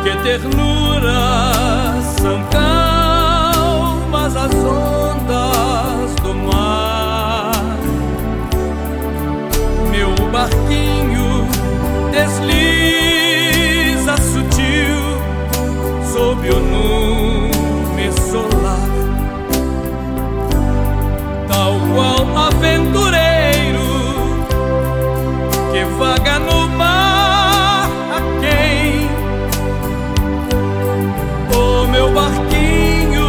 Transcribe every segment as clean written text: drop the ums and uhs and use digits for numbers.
Que ternura, são calmas as ondas do mar. Meu barquinho desliza sutil sob o nume solar, tal qual aventureiro que vaga no mar a quem o meu barquinho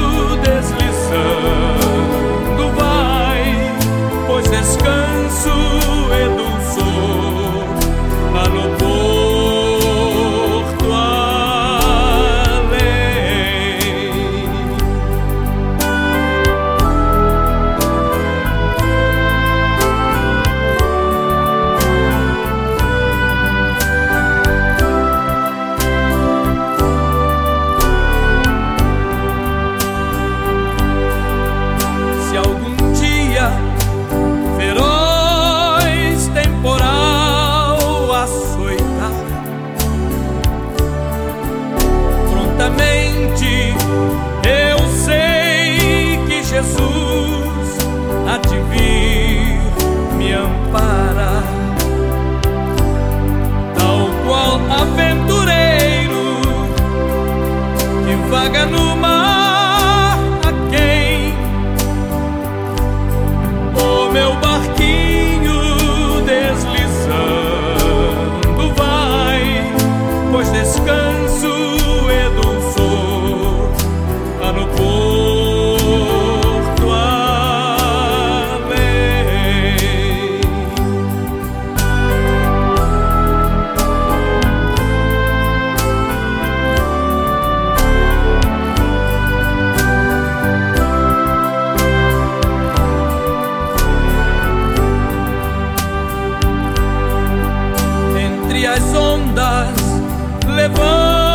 deslizando vai, pois descanso e dulçor lá no porto além. Se algum dia feroz temporal açoitar, prontamente eu sei que Jesus há de vir me amparar, tal qual aventureiro que vaga no mar a quem o meu barquinho deslizando vai, pois descanso e dulçor lá no porto além. Entre as ondas levando